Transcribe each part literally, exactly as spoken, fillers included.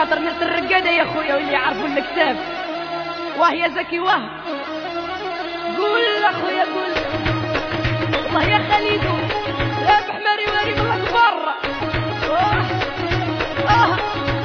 خاطر ناس الرقاده يا خويا واللي يعرفوا الكتاب. واه يا زكي واه قول اخويا قول والله يا خليدو يا بحماري واري من الاكبر. اه اه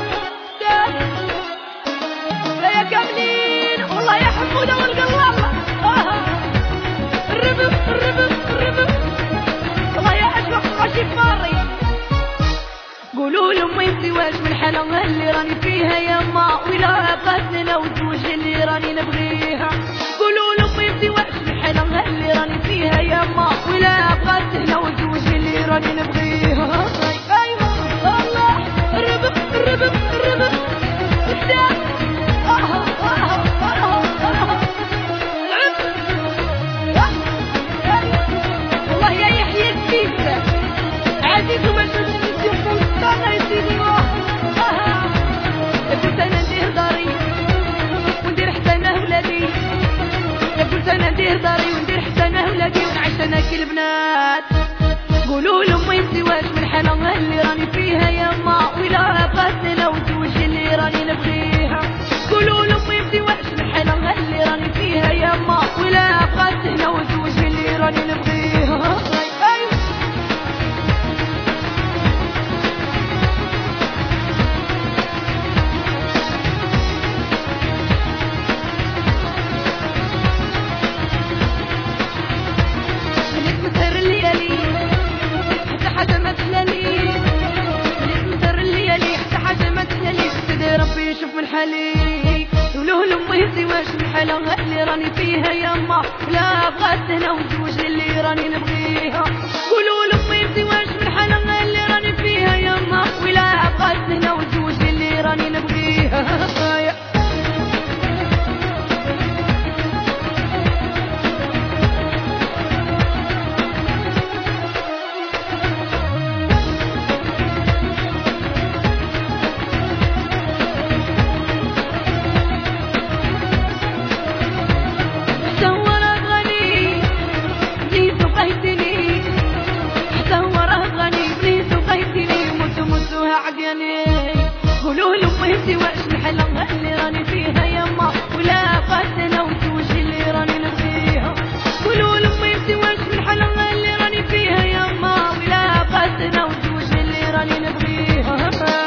لا يا كاملين والله يا حموده والقلال. اه الربب الربب الربب والله يا اشوق ماشي فاري. قولوا له ما يسواش من حالة اللي راني فيها يما ولا قاتلنا وزوج اللي راني نبغيها. قولوا له ما يسواش من حالة اللي راني فيها يما ولا قاتلنا وزوج اللي راني نبغيها. ايوه الله الربب الربب الربب قدام. اه اه اه اه العب والله يا يحيى السيسة عزيز ومشهور انا يا سيدي. واه يا قلت انا ندير داري وندير حتى انا ولادي. يا قلت انا ندير داري وندير حتى انا ولادي ونعيش انا كي البنات. قولوا له ما يسواش من حالة اللي راني فيها يما ولا قاتلنا وزوج اللي راني نبغيها. قولوا له ما يسواش من حالة اللي راني فيها يما ولا قاتلنا وزوج اللي راني نبغيها. ربي يشوف من حالي قولوا له ما يسواش من حالة اللي راني فيها يما لا بغاتنا وزوج اللي راني نبغيها. قولوا له ما يسواش من حالة اللي راني فيها يما ولا بغاتنا وزوج اللي راني نبغيها. قولوا له ما يسواش من حالة اللي راني فيها يما ولا قاتلنا وزوج اللي راني نبغيها. قولوا له ما يسواش من حالة اللي راني فيها يما ولا قاتلنا وزوج اللي راني نبغيها.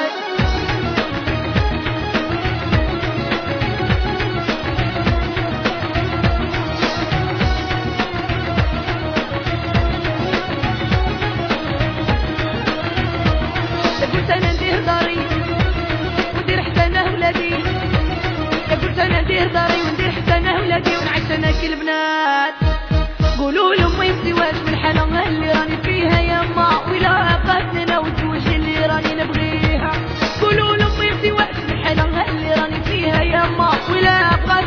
قلت انا ندير داري وندير حتى انا ولادي. يا قلت انا ندير داري وندير حتى انا ولادي ونعيش انا كي البنات. قولوا له ما يسواش من حالة اللي راني فيها يما ولا قاتلنا وزوج اللي راني نبغيها. قولوا له ما يسواش من حالة اللي راني فيها يما ولا قاتلنا